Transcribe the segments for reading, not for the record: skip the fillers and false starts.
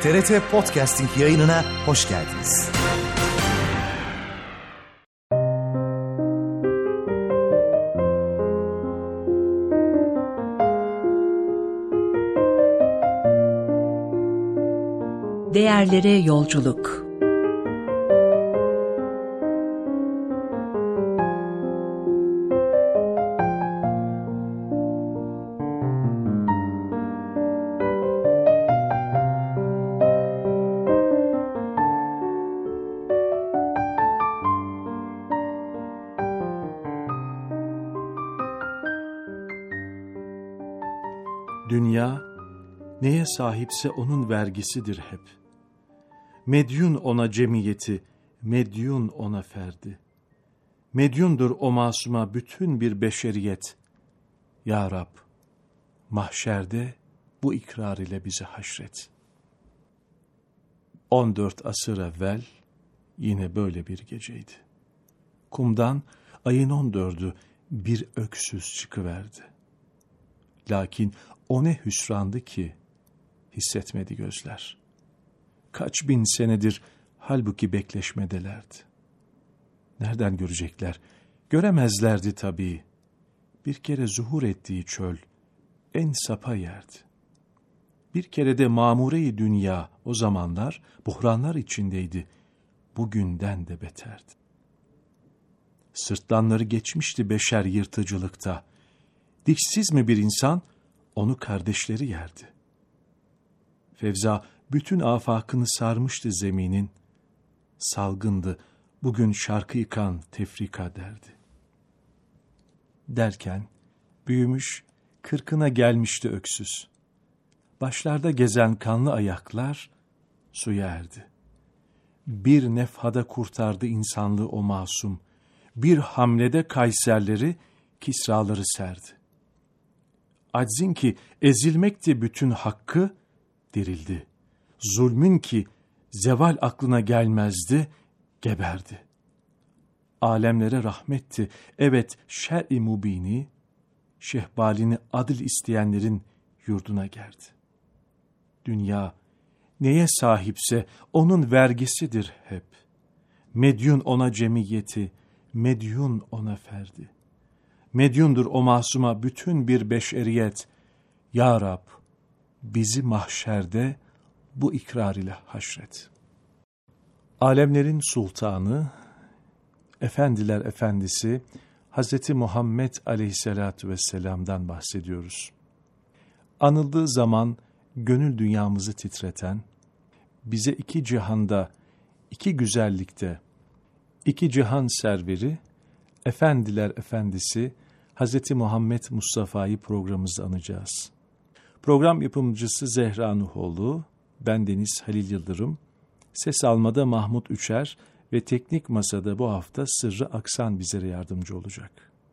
TRT Podcasting yayınına hoş geldiniz. Değerlere yolculuk. Dünya, neye sahipse onun vergisidir hep. Medyun ona cemiyeti, medyun ona ferdi. Medyundur o masuma bütün bir beşeriyet. Ya Rab, mahşerde bu ikrar ile bizi haşret. 14 asır evvel yine böyle bir geceydi. Kumdan ayın 14'ü bir öksüz çıkıverdi. Lakin o ne hüsrandı ki hissetmedi gözler. Kaç bin senedir halbuki bekleşmedelerdi. Nereden görecekler? Göremezlerdi tabii. Bir kere zuhur ettiği çöl en sapa yerdi. Bir kere de mamure-i dünya o zamanlar buhranlar içindeydi. Bugünden de beterdi. Sırtlanları geçmişti beşer yırtıcılıkta. Dişsiz mi bir insan, onu kardeşleri yerdi. Fevza bütün afakını sarmıştı zeminin. Salgındı, bugün şarkı yıkan tefrika derdi. Derken büyümüş, 40'ına gelmişti öksüz. Başlarda gezen kanlı ayaklar suya erdi. Bir nefhada kurtardı insanlığı o masum. Bir hamlede Kayserleri, Kisraları serdi. Aczin ki ezilmekti bütün hakkı, dirildi. Zulmün ki zeval aklına gelmezdi, geberdi. Alemlere rahmetti, evet şer-i mubini, şehbalini adil isteyenlerin yurduna geldi. Dünya neye sahipse onun vergisidir hep. Medyun ona cemiyeti, medyun ona ferdi. Medyundur o masuma bütün bir beşeriyet. Ya Rab, bizi mahşerde bu ikrar ile haşret. Alemlerin sultanı, efendiler efendisi, Hz. Muhammed aleyhissalatu vesselam'dan bahsediyoruz. Anıldığı zaman gönül dünyamızı titreten, bize iki cihanda, iki güzellikte, iki cihan serveri, efendiler efendisi, Hz. Muhammed Mustafa'yı programımızda anacağız. Program yapımcısı Zehra Nuhoğlu, bendeniz Halil Yıldırım, ses almada Mahmut Üçer ve teknik masada bu hafta Sırrı Aksan bizlere yardımcı olacak.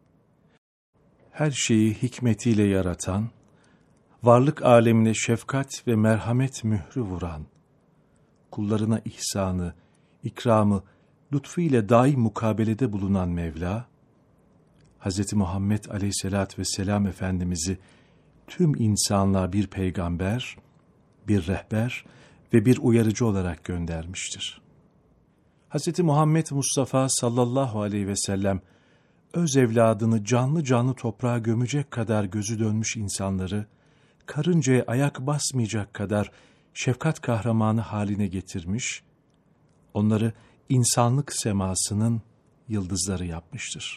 Her şeyi hikmetiyle yaratan, varlık alemine şefkat ve merhamet mührü vuran, kullarına ihsanı, ikramı, lütfu ile daim mukabelede bulunan Mevla, Hz. Muhammed aleyhissalatü vesselam Efendimiz'i tüm insanlığa bir peygamber, bir rehber ve bir uyarıcı olarak göndermiştir. Hz. Muhammed Mustafa sallallahu aleyhi ve sellem, öz evladını canlı canlı toprağa gömecek kadar gözü dönmüş insanları, karıncaya ayak basmayacak kadar şefkat kahramanı haline getirmiş, onları insanlık semasının yıldızları yapmıştır.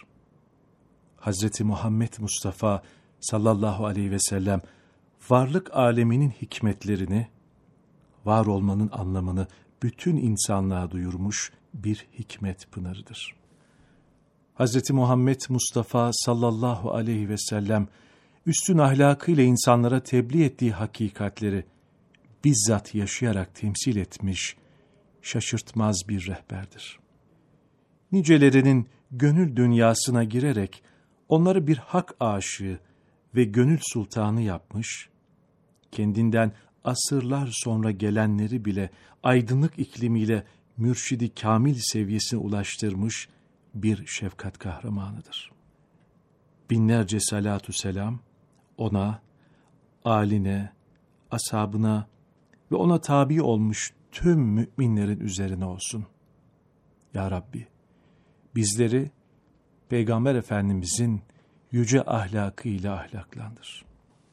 Hz. Muhammed Mustafa sallallahu aleyhi ve sellem, varlık aleminin hikmetlerini, var olmanın anlamını bütün insanlığa duyurmuş bir hikmet pınarıdır. Hz. Muhammed Mustafa sallallahu aleyhi ve sellem, üstün ahlakıyla insanlara tebliğ ettiği hakikatleri bizzat yaşayarak temsil etmiş, şaşırtmaz bir rehberdir. Nicelerinin gönül dünyasına girerek onları bir hak aşığı ve gönül sultanı yapmış, kendinden asırlar sonra gelenleri bile aydınlık iklimiyle mürşidi kamil seviyesine ulaştırmış bir şefkat kahramanıdır. Binlerce salatu selam ona, âline, ashabına ve ona tabi olmuş tüm müminlerin üzerine olsun. Ya Rabbi, bizleri Peygamber Efendimizin yüce ahlakıyla ahlaklandır.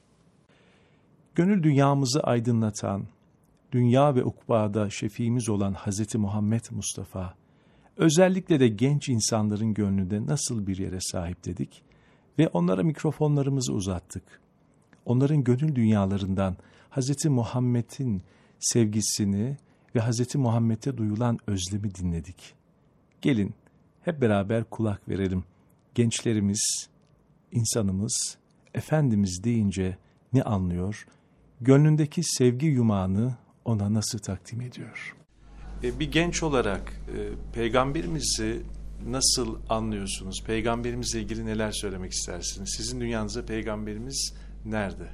Gönül dünyamızı aydınlatan, dünya ve ukbada şefiimiz olan Hz. Muhammed Mustafa, özellikle de genç insanların gönlünde nasıl bir yere sahip dedik ve onlara mikrofonlarımızı uzattık. Onların gönül dünyalarından Hz. Muhammed'in sevgisini ve Hz. Muhammed'e duyulan özlemi dinledik. Gelin hep beraber kulak verelim. Gençlerimiz, insanımız, Efendimiz deyince ne anlıyor? Gönlündeki sevgi yumağını ona nasıl takdim ediyor? Bir genç olarak Peygamberimizi nasıl anlıyorsunuz? Peygamberimizle ilgili neler söylemek istersiniz? Sizin dünyanızda Peygamberimiz nerede?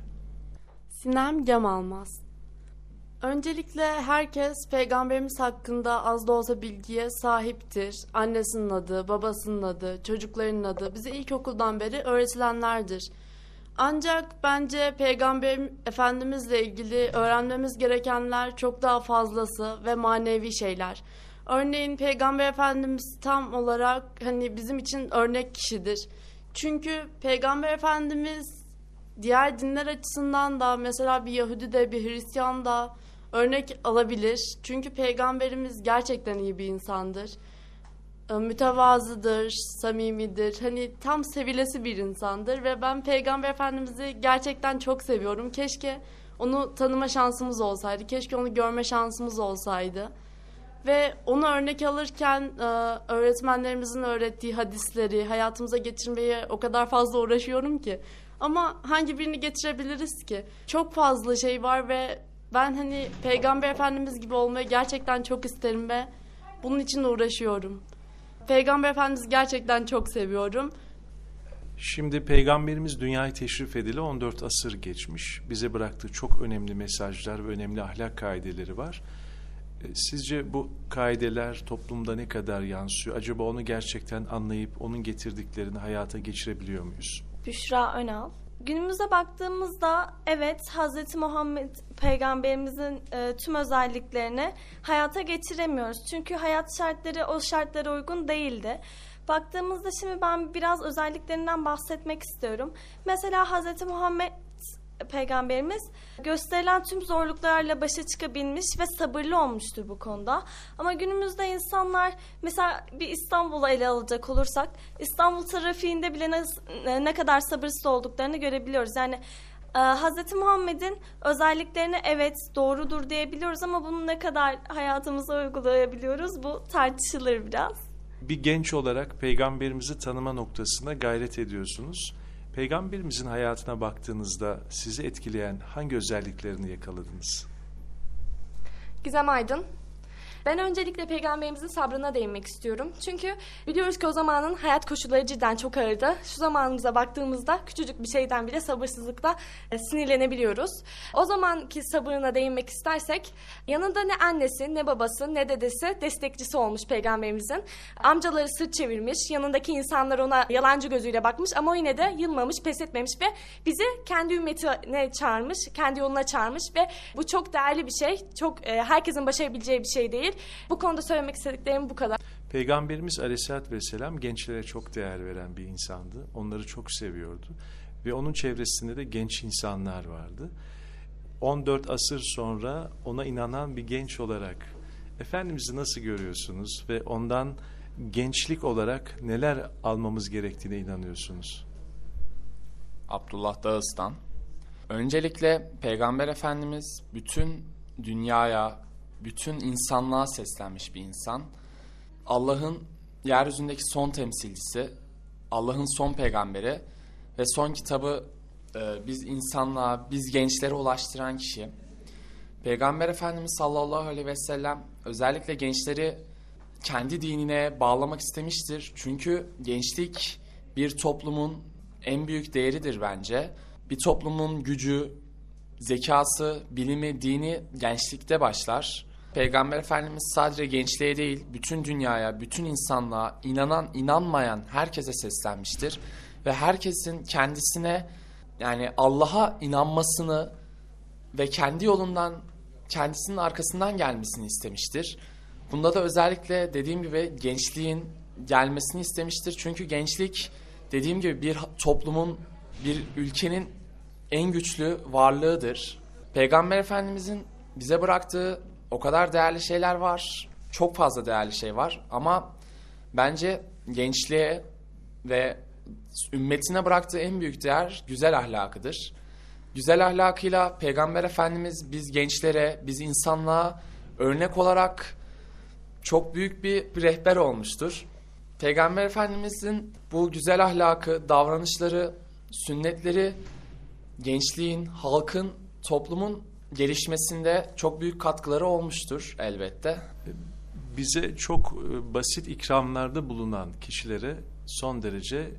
Sinem Cemalmaz. Öncelikle herkes Peygamberimiz hakkında az da olsa bilgiye sahiptir. Annesinin adı, babasının adı, çocuklarının adı bize ilkokuldan beri öğretilenlerdir. Ancak bence Peygamber Efendimizle ilgili öğrenmemiz gerekenler çok daha fazlası ve manevi şeyler. Örneğin Peygamber Efendimiz tam olarak bizim için örnek kişidir. Çünkü Peygamber Efendimiz diğer dinler açısından da mesela bir Yahudi de bir Hristiyan da örnek alabilir. Çünkü Peygamberimiz gerçekten iyi bir insandır. Mütevazıdır, samimidir. Tam sevilesi bir insandır ve ben Peygamber Efendimiz'i gerçekten çok seviyorum. Keşke onu tanıma şansımız olsaydı. Keşke onu görme şansımız olsaydı. Ve onu örnek alırken öğretmenlerimizin öğrettiği hadisleri hayatımıza geçirmeye o kadar fazla uğraşıyorum ki. Ama hangi birini getirebiliriz ki? Çok fazla şey var ve ben Peygamber Efendimiz gibi olmayı gerçekten çok isterim ve bunun için uğraşıyorum. Peygamber Efendimiz'i gerçekten çok seviyorum. Şimdi Peygamberimiz dünyaya teşrif edili 14 asır geçmiş. Bize bıraktığı çok önemli mesajlar ve önemli ahlak kaideleri var. Sizce bu kaideler toplumda ne kadar yansıyor? Acaba onu gerçekten anlayıp onun getirdiklerini hayata geçirebiliyor muyuz? Büşra Önal. Günümüze baktığımızda evet Hz. Muhammed Peygamberimizin tüm özelliklerini hayata geçiremiyoruz. Çünkü hayat şartları o şartlara uygun değildi. Baktığımızda şimdi ben biraz özelliklerinden bahsetmek istiyorum. Mesela Hz. Muhammed Peygamberimiz gösterilen tüm zorluklarla başa çıkabilmiş ve sabırlı olmuştur bu konuda. Ama günümüzde insanlar mesela bir İstanbul'u ele alacak olursak İstanbul trafiğinde bile ne kadar sabırsız olduklarını görebiliyoruz. Yani Hz. Muhammed'in özelliklerini evet doğrudur diyebiliyoruz ama bunu ne kadar hayatımıza uygulayabiliyoruz bu tartışılır biraz. Bir genç olarak Peygamberimizi tanıma noktasında gayret ediyorsunuz. Peygamberimizin hayatına baktığınızda sizi etkileyen hangi özelliklerini yakaladınız? Gizem Aydın. Ben öncelikle Peygamberimizin sabrına değinmek istiyorum. Çünkü biliyoruz ki o zamanın hayat koşulları cidden çok ağırdı. Şu zamanımıza baktığımızda küçücük bir şeyden bile sabırsızlıkla sinirlenebiliyoruz. O zamanki sabırına değinmek istersek yanında ne annesi, ne babası, ne dedesi destekçisi olmuş Peygamberimizin. Amcaları sırt çevirmiş, yanındaki insanlar ona yalancı gözüyle bakmış ama o yine de yılmamış, pes etmemiş ve bizi kendi ümmetine çağırmış, kendi yoluna çağırmış ve bu çok değerli bir şey. Çok herkesin başarabileceği bir şey değil. Bu konuda söylemek istediklerim bu kadar. Peygamberimiz Aleyhisselatü Vesselam gençlere çok değer veren bir insandı. Onları çok seviyordu. Ve onun çevresinde de genç insanlar vardı. 14 asır sonra ona inanan bir genç olarak Efendimiz'i nasıl görüyorsunuz? Ve ondan gençlik olarak neler almamız gerektiğine inanıyorsunuz? Abdullah Dağıstan. Öncelikle Peygamber Efendimiz bütün dünyaya, bütün insanlığa seslenmiş bir insan. Allah'ın yeryüzündeki son temsilcisi, Allah'ın son peygamberi ve son kitabı biz insanlığa, biz gençlere ulaştıran kişi. Peygamber Efendimiz sallallahu aleyhi ve sellem özellikle gençleri kendi dinine bağlamak istemiştir. Çünkü gençlik bir toplumun en büyük değeridir bence. Bir toplumun gücü, zekası, bilimi, dini gençlikte başlar. Peygamber Efendimiz sadece gençliğe değil, bütün dünyaya, bütün insanlığa, inanan, inanmayan herkese seslenmiştir. Ve herkesin kendisine, yani Allah'a inanmasını ve kendi yolundan kendisinin arkasından gelmesini istemiştir. Bunda da özellikle dediğim gibi gençliğin gelmesini istemiştir. Çünkü gençlik dediğim gibi bir toplumun, bir ülkenin en güçlü varlığıdır. Peygamber Efendimizin bize bıraktığı o kadar değerli şeyler var. Çok fazla değerli şey var ama bence gençliğe ve ümmetine bıraktığı en büyük değer güzel ahlakıdır. Güzel ahlakıyla Peygamber Efendimiz biz gençlere, biz insanlığa örnek olarak çok büyük bir rehber olmuştur. Peygamber Efendimizin bu güzel ahlakı, davranışları, sünnetleri gençliğin, halkın, toplumun gelişmesinde çok büyük katkıları olmuştur elbette. Bize çok basit ikramlarda bulunan kişilere son derece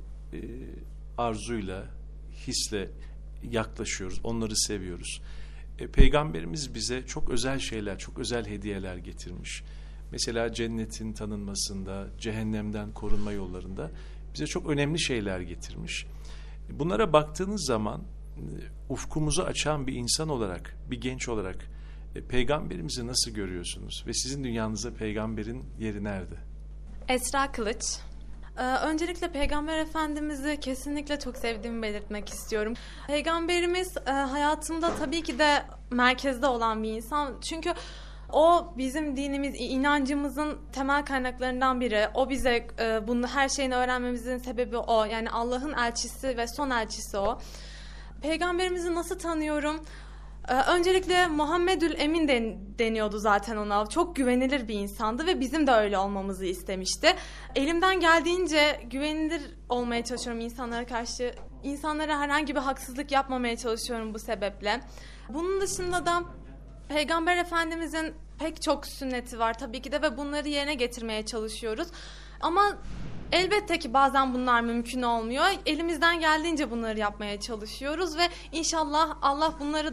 arzuyla, hisle yaklaşıyoruz, onları seviyoruz. Peygamberimiz bize çok özel şeyler, çok özel hediyeler getirmiş. Mesela cennetin tanınmasında, cehennemden korunma yollarında bize çok önemli şeyler getirmiş. Bunlara baktığınız zaman ufkumuzu açan bir insan olarak, bir genç olarak Peygamberimizi nasıl görüyorsunuz? Ve sizin dünyanızda peygamberin yeri nerede? Esra Kılıç. Öncelikle Peygamber Efendimiz'i kesinlikle çok sevdiğimi belirtmek istiyorum. Peygamberimiz hayatımda tabii ki de merkezde olan bir insan. Çünkü o bizim dinimiz, inancımızın temel kaynaklarından biri. O bize bunu her şeyini öğrenmemizin sebebi o. Yani Allah'ın elçisi ve son elçisi o. Peygamberimizi nasıl tanıyorum? Öncelikle Muhammedül Emin deniyordu zaten ona. Çok güvenilir bir insandı ve bizim de öyle olmamızı istemişti. Elimden geldiğince güvenilir olmaya çalışıyorum insanlara karşı. İnsanlara herhangi bir haksızlık yapmamaya çalışıyorum bu sebeple. Bunun dışında da Peygamber Efendimizin pek çok sünneti var tabii ki de ve bunları yerine getirmeye çalışıyoruz. Ama elbette ki bazen bunlar mümkün olmuyor. Elimizden geldiğince bunları yapmaya çalışıyoruz ve inşallah Allah bunları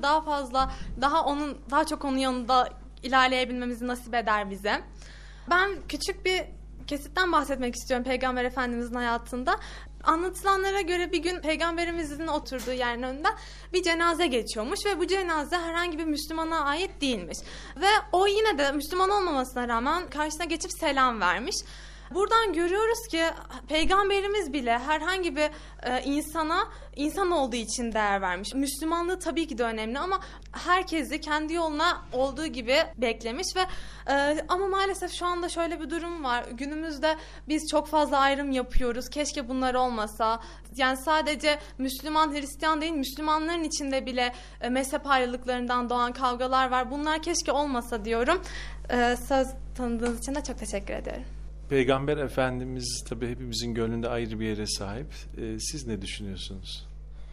daha çok onun yanında ilerleyebilmemizi nasip eder bize. Ben küçük bir kesitten bahsetmek istiyorum Peygamber Efendimizin hayatında. Anlatılanlara göre bir gün Peygamberimizin oturduğu yerin önünden bir cenaze geçiyormuş ve bu cenaze herhangi bir Müslümana ait değilmiş. Ve o yine de Müslüman olmamasına rağmen karşısına geçip selam vermiş. Buradan görüyoruz ki Peygamberimiz bile herhangi bir insan olduğu için değer vermiş. Müslümanlığı tabii ki de önemli ama herkesi kendi yoluna olduğu gibi beklemiş ve ama maalesef şu anda şöyle bir durum var. Günümüzde biz çok fazla ayrım yapıyoruz. Keşke bunlar olmasa. Yani sadece Müslüman, Hristiyan değil, Müslümanların içinde bile mezhep ayrılıklarından doğan kavgalar var. Bunlar keşke olmasa diyorum. Söz tanıdığınız için de çok teşekkür ederim. Peygamber Efendimiz tabii hepimizin gönlünde ayrı bir yere sahip. Siz ne düşünüyorsunuz?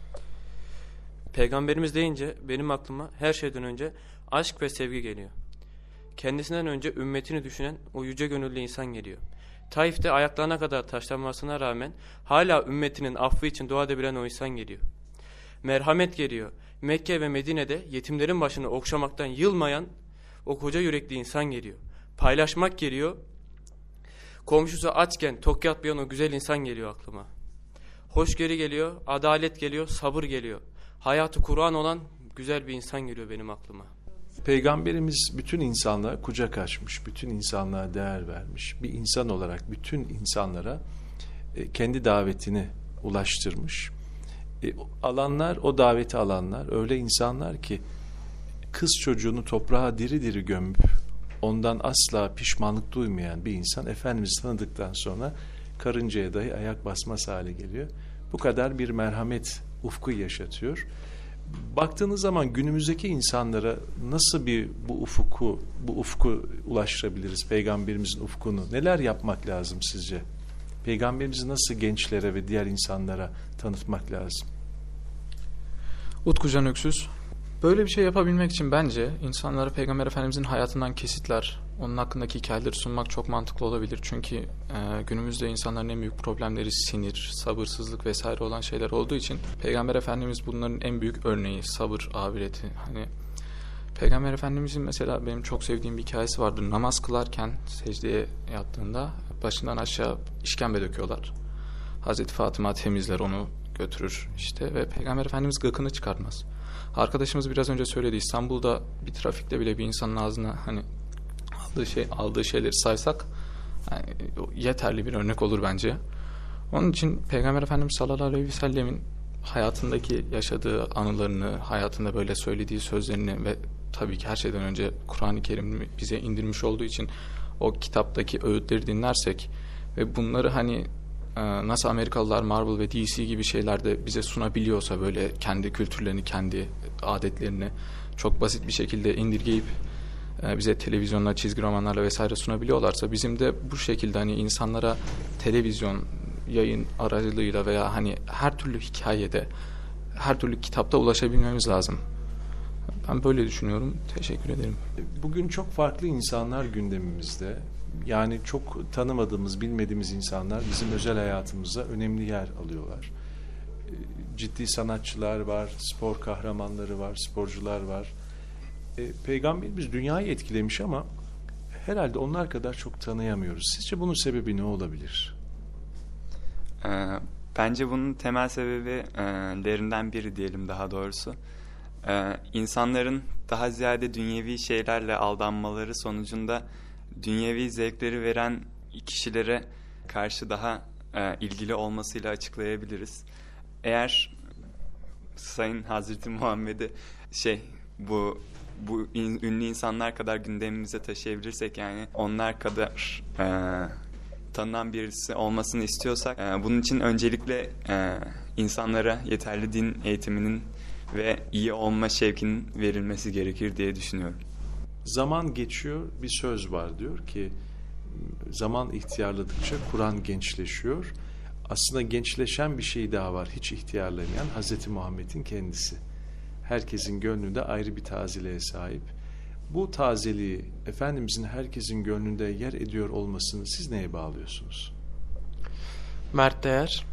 Peygamberimiz deyince benim aklıma her şeyden önce aşk ve sevgi geliyor. Kendisinden önce ümmetini düşünen o yüce gönüllü insan geliyor. Taif'te ayaklarına kadar taşlanmasına rağmen hala ümmetinin affı için dua edebilen o insan geliyor. Merhamet geliyor. Mekke ve Medine'de yetimlerin başını okşamaktan yılmayan o koca yürekli insan geliyor. Paylaşmak geliyor. Komşusu açken tok yatmayan o güzel insan geliyor aklıma. Hoşgörü geliyor, adalet geliyor, sabır geliyor. Hayatı Kur'an olan güzel bir insan geliyor benim aklıma. Peygamberimiz bütün insanlığa kucak açmış, bütün insanlığa değer vermiş. Bir insan olarak bütün insanlara kendi davetini ulaştırmış. O daveti alanlar öyle insanlar ki kız çocuğunu toprağa diri diri gömüp ondan asla pişmanlık duymayan bir insan Efendimiz'i tanıdıktan sonra karıncaya dahi ayak basmaz hale geliyor. Bu kadar bir merhamet ufku yaşatıyor. Baktığınız zaman günümüzdeki insanlara nasıl bu ufku ulaştırabiliriz, Peygamberimizin ufkunu? Neler yapmak lazım sizce? Peygamberimizi nasıl gençlere ve diğer insanlara tanıtmak lazım? Utku Can Öksüz. Böyle bir şey yapabilmek için bence insanlara Peygamber Efendimizin hayatından kesitler, onun hakkındaki hikayeleri sunmak çok mantıklı olabilir. Çünkü günümüzde insanların en büyük problemleri sinir, sabırsızlık vesaire olan şeyler olduğu için Peygamber Efendimiz bunların en büyük örneği, sabır abireti. Hani Peygamber Efendimizin mesela benim çok sevdiğim bir hikayesi vardır. Namaz kılarken secdeye yattığında başından aşağı işkembe döküyorlar. Hazreti Fatıma temizler onu, götürür işte ve Peygamber Efendimiz gıkını çıkarmaz. Arkadaşımız biraz önce söyledi, İstanbul'da bir trafikte bile bir insanın ağzına hani aldığı şeyleri saysak yani yeterli bir örnek olur bence. Onun için Peygamber Efendimiz sallallahu aleyhi ve sellemin hayatındaki yaşadığı anılarını, hayatında böyle söylediği sözlerini ve tabii ki her şeyden önce Kur'an-ı Kerim bize indirmiş olduğu için o kitaptaki öğütleri dinlersek ve bunları hani nasıl Amerikalılar Marvel ve DC gibi şeylerde bize sunabiliyorsa, böyle kendi kültürlerini, kendi adetlerini çok basit bir şekilde indirgeyip bize televizyonla, çizgi romanlarla vesaire sunabiliyorlarsa, bizim de bu şekilde hani insanlara televizyon, yayın aracılığıyla veya hani her türlü hikayede, her türlü kitapta ulaşabilmemiz lazım. Ben böyle düşünüyorum. Teşekkür ederim. Bugün çok farklı insanlar gündemimizde. Yani çok tanımadığımız, bilmediğimiz insanlar bizim özel hayatımıza önemli yer alıyorlar. Ciddi sanatçılar var, spor kahramanları var, sporcular var. Peygamberimiz dünyayı etkilemiş ama herhalde onlar kadar çok tanıyamıyoruz. Sizce bunun sebebi ne olabilir? Bence bunun temel sebeplerinden biri diyelim daha doğrusu. İnsanların daha ziyade dünyevi şeylerle aldanmaları sonucunda dünyevi zevkleri veren kişilere karşı daha ilgili olmasıyla açıklayabiliriz. Eğer Sayın Hazreti Muhammed'i bu ünlü insanlar kadar gündemimize taşıyabilirsek, yani onlar kadar tanınan birisi olmasını istiyorsak, bunun için öncelikle insanlara yeterli din eğitiminin ve iyi olma şevkinin verilmesi gerekir diye düşünüyorum. Zaman geçiyor, bir söz var, diyor ki zaman ihtiyarladıkça Kur'an gençleşiyor. Aslında gençleşen bir şey daha var, hiç ihtiyarlamayan Hazreti Muhammed'in kendisi. Herkesin gönlünde ayrı bir tazeliğe sahip. Bu tazeliği Efendimizin herkesin gönlünde yer ediyor olmasını siz neye bağlıyorsunuz? Mert Değer.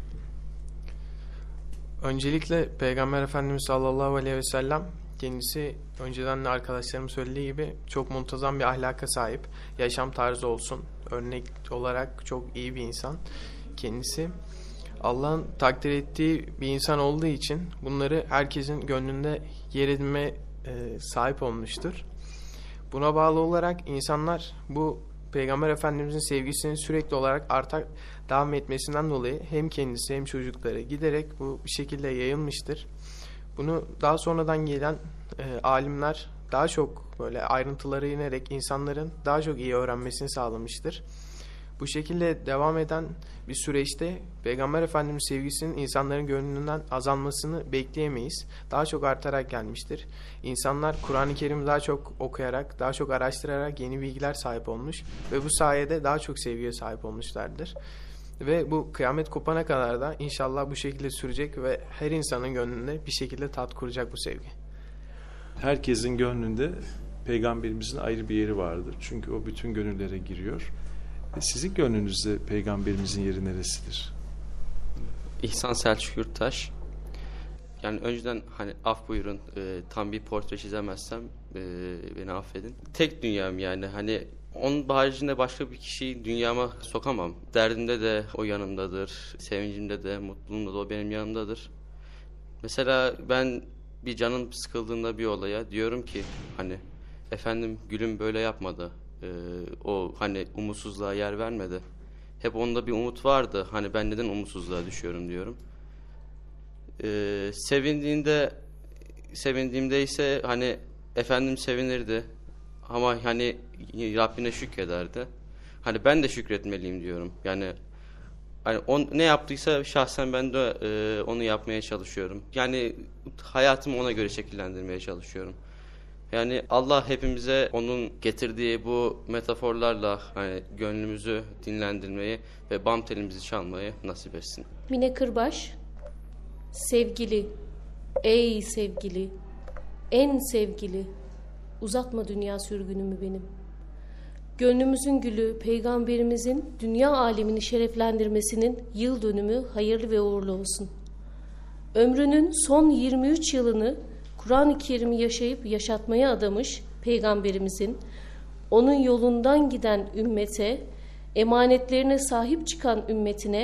Öncelikle Peygamber Efendimiz sallallahu aleyhi ve sellem kendisi önceden de arkadaşlarım söylediği gibi çok muntazam bir ahlaka sahip. Yaşam tarzı olsun, örnek olarak çok iyi bir insan. Kendisi Allah'ın takdir ettiği bir insan olduğu için bunları herkesin gönlünde yer edinme sahip olmuştur. Buna bağlı olarak insanlar bu Peygamber Efendimizin sevgisinin sürekli olarak artarak devam etmesinden dolayı hem kendisi hem çocukları giderek bu bir şekilde yayılmıştır. Bunu daha sonradan gelen alimler daha çok böyle ayrıntılara inerek insanların daha çok iyi öğrenmesini sağlamıştır. Bu şekilde devam eden bir süreçte Peygamber Efendimiz sevgisinin insanların gönlünden azalmasını bekleyemeyiz. Daha çok artarak gelmiştir. İnsanlar Kur'an-ı Kerim'i daha çok okuyarak, daha çok araştırarak yeni bilgiler sahip olmuş ve bu sayede daha çok sevgiye sahip olmuşlardır. Ve bu kıyamet kopana kadar da inşallah bu şekilde sürecek ve her insanın gönlünde bir şekilde tat kuracak bu sevgi. Herkesin gönlünde Peygamberimizin ayrı bir yeri vardır. Çünkü o bütün gönüllere giriyor. Sizin gönlünüzde Peygamberimizin yeri neresidir? İhsan Selçuk Yurttaş. Yani önceden hani af buyurun, tam bir portre çizemezsem beni affedin. Tek dünyam yani, hani onun haricinde başka bir kişiyi dünyama sokamam. Derdimde de o yanımdadır, sevincimde de, mutluluğumda da o benim yanımdadır. Mesela ben bir canım sıkıldığında bir olaya diyorum ki hani efendim gülüm böyle yapmadı. O hani umutsuzluğa yer vermedi. Hep onda bir umut vardı. Hani ben neden umutsuzluğa düşüyorum diyorum. Sevindiğimde ise hani efendim sevinirdi. Ama hani Rabbine şükrederdi. Hani ben de şükretmeliyim diyorum. Yani hani ne yaptıysa şahsen ben de onu yapmaya çalışıyorum. Yani hayatımı ona göre şekillendirmeye çalışıyorum. Yani Allah hepimize onun getirdiği bu metaforlarla hani gönlümüzü dinlendirmeyi ve bam telimizi çalmayı nasip etsin. Mine Kırbaş. Sevgili, ey sevgili, en sevgili, uzatma dünya sürgünümü benim. Gönlümüzün gülü Peygamberimizin dünya alemini şereflendirmesinin yıl dönümü hayırlı ve uğurlu olsun. Ömrünün son 23 yılını Kur'an-ı Kerim'i yaşayıp yaşatmaya adamış Peygamberimizin, onun yolundan giden ümmete, emanetlerine sahip çıkan ümmetine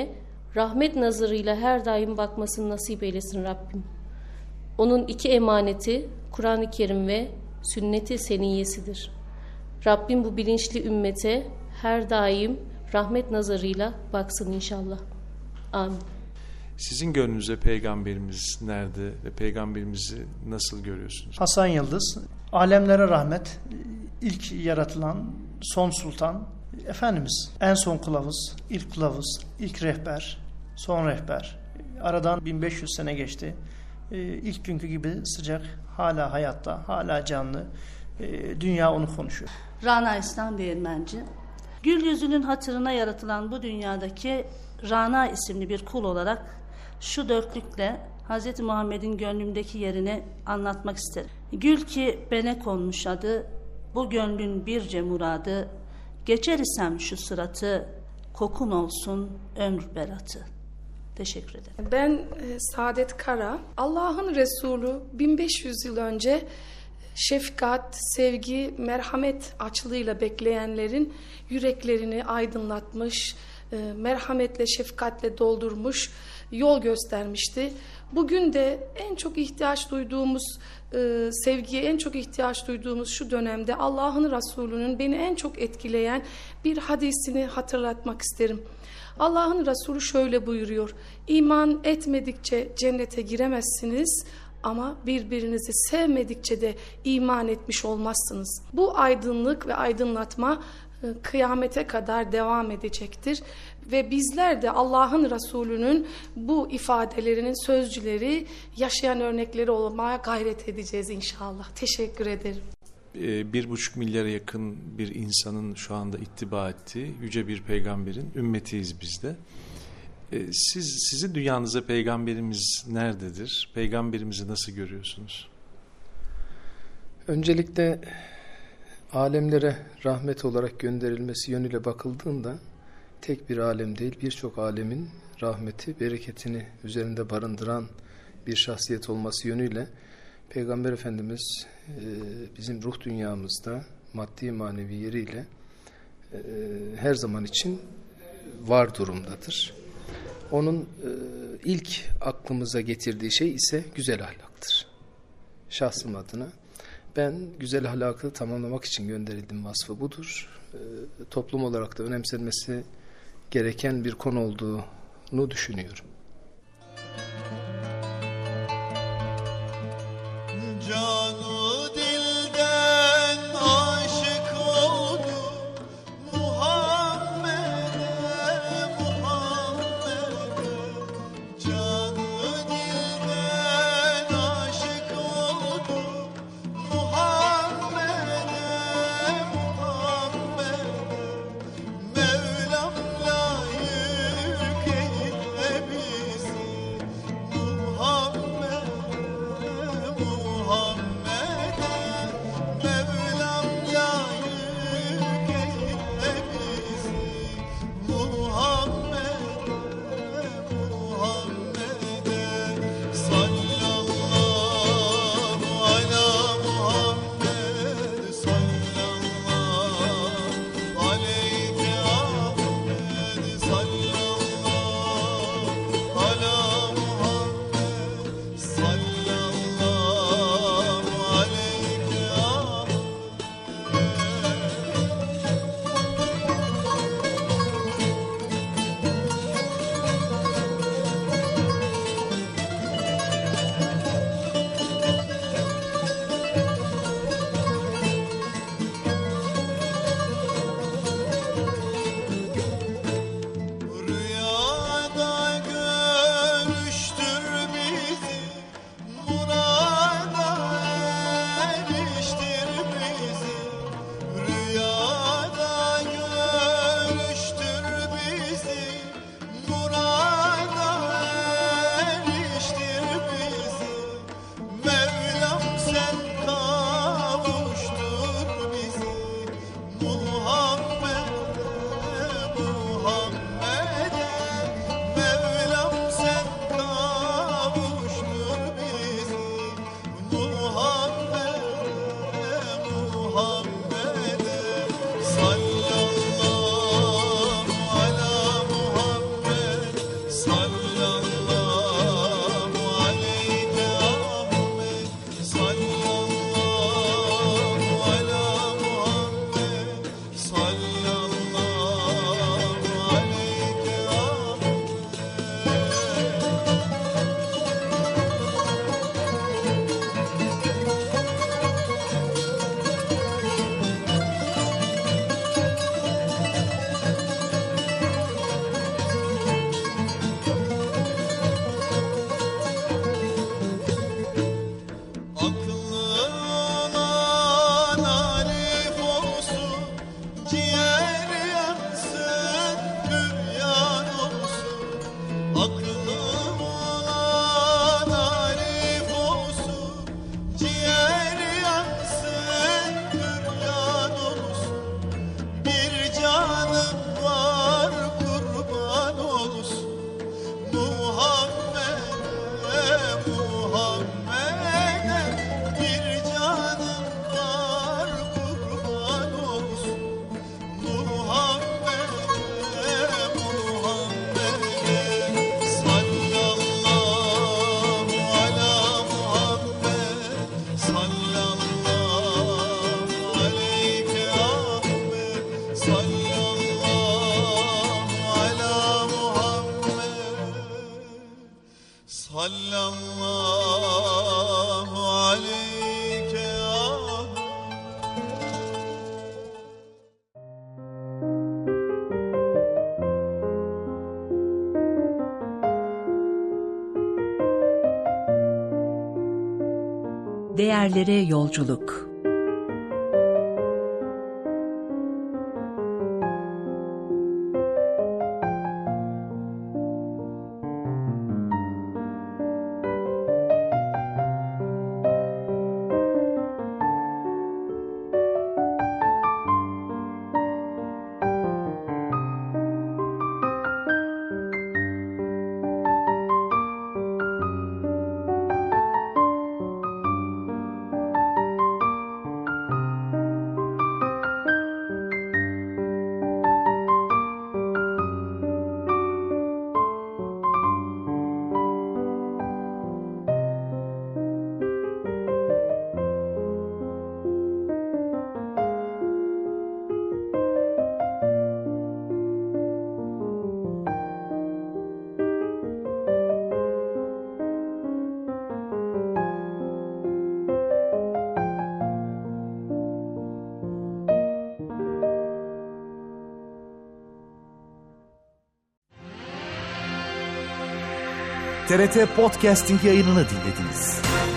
rahmet nazarıyla her daim bakmasını nasip eylesin Rabbim. Onun iki emaneti Kur'an-ı Kerim ve sünnet-i seniyyesidir. Rabbim bu bilinçli ümmete her daim rahmet nazarıyla baksın inşallah. Amin. Sizin gönlünüze peygamberimiz nerede ve peygamberimizi nasıl görüyorsunuz? Hasan Yıldız, alemlere rahmet, ilk yaratılan son sultan, Efendimiz en son kılavuz, ilk kılavuz, ilk rehber, son rehber. Aradan 1500 sene geçti. İlk günkü gibi sıcak, hala hayatta, hala canlı. Dünya onu konuşuyor. Rana İslam Değirmenci. Gül yüzünün hatırına yaratılan bu dünyadaki Rana isimli bir kul olarak şu dörtlükle Hz. Muhammed'in gönlümdeki yerini anlatmak isterim. Gül ki bene konmuş adı, bu gönlün birce muradı, geçer isem şu sıratı, kokun olsun ömür beratı. Teşekkür ederim. Ben Saadet Kara. Allah'ın Resulü 1500 yıl önce şefkat, sevgi, merhamet açlığıyla bekleyenlerin yüreklerini aydınlatmış, merhametle, şefkatle doldurmuş, yol göstermişti. Bugün de en çok ihtiyaç duyduğumuz, sevgiye en çok ihtiyaç duyduğumuz şu dönemde Allah'ın Resulü'nün beni en çok etkileyen bir hadisini hatırlatmak isterim. Allah'ın Resulü şöyle buyuruyor: İman etmedikçe cennete giremezsiniz ama birbirinizi sevmedikçe de iman etmiş olmazsınız. Bu aydınlık ve aydınlatma kıyamete kadar devam edecektir. Ve bizler de Allah'ın Resulü'nün bu ifadelerinin sözcüleri, yaşayan örnekleri olmaya gayret edeceğiz inşallah. Teşekkür ederim. 1,5 milyara yakın bir insanın şu anda ittiba ettiği yüce bir peygamberin ümmetiyiz biz de. Sizin dünyanızda peygamberimiz nerededir? Peygamberimizi nasıl görüyorsunuz? Öncelikle alemlere rahmet olarak gönderilmesi yönüyle bakıldığında tek bir alem değil, birçok alemin rahmeti, bereketini üzerinde barındıran bir şahsiyet olması yönüyle Peygamber Efendimiz bizim ruh dünyamızda maddi manevi yeriyle her zaman için var durumdadır. Onun ilk aklımıza getirdiği şey ise güzel ahlaktır. Şahsım adına ben güzel ahlakı tamamlamak için gönderildim vasfı budur. Toplum olarak da önemsenmesi gereken bir konu olduğunu düşünüyorum. Canı dilden aşık oldu Muhammed'e, Muhammed'e. Canı dilden aşık oldu Muhammed'e, Muhammed'e. Mevlam layık eyle bizi Muhammed'e, Muhammed'e. Mevlam layık eyle bizi Muhammed'e, Muhammed'e. Sallallahu ala Muhammed, sallallahu aleyhi Ahmed, sallallahu ala Muhammed, sallallahu aleyhi Ahmed. Rüyada görüştür bizi, murada eriştir bizi. Rüyada görüştür bizi, murada eriştir bizi. Mevlam sen kavuştur bizi Muhammed'e, Muhammed'e. Mevlam sen kavuştur bizi Muhammed'e, Muhammed'e. Sallallahu ala Muhammed, Değerlere yolculuk. TRT Podcasting yayınını dinlediniz.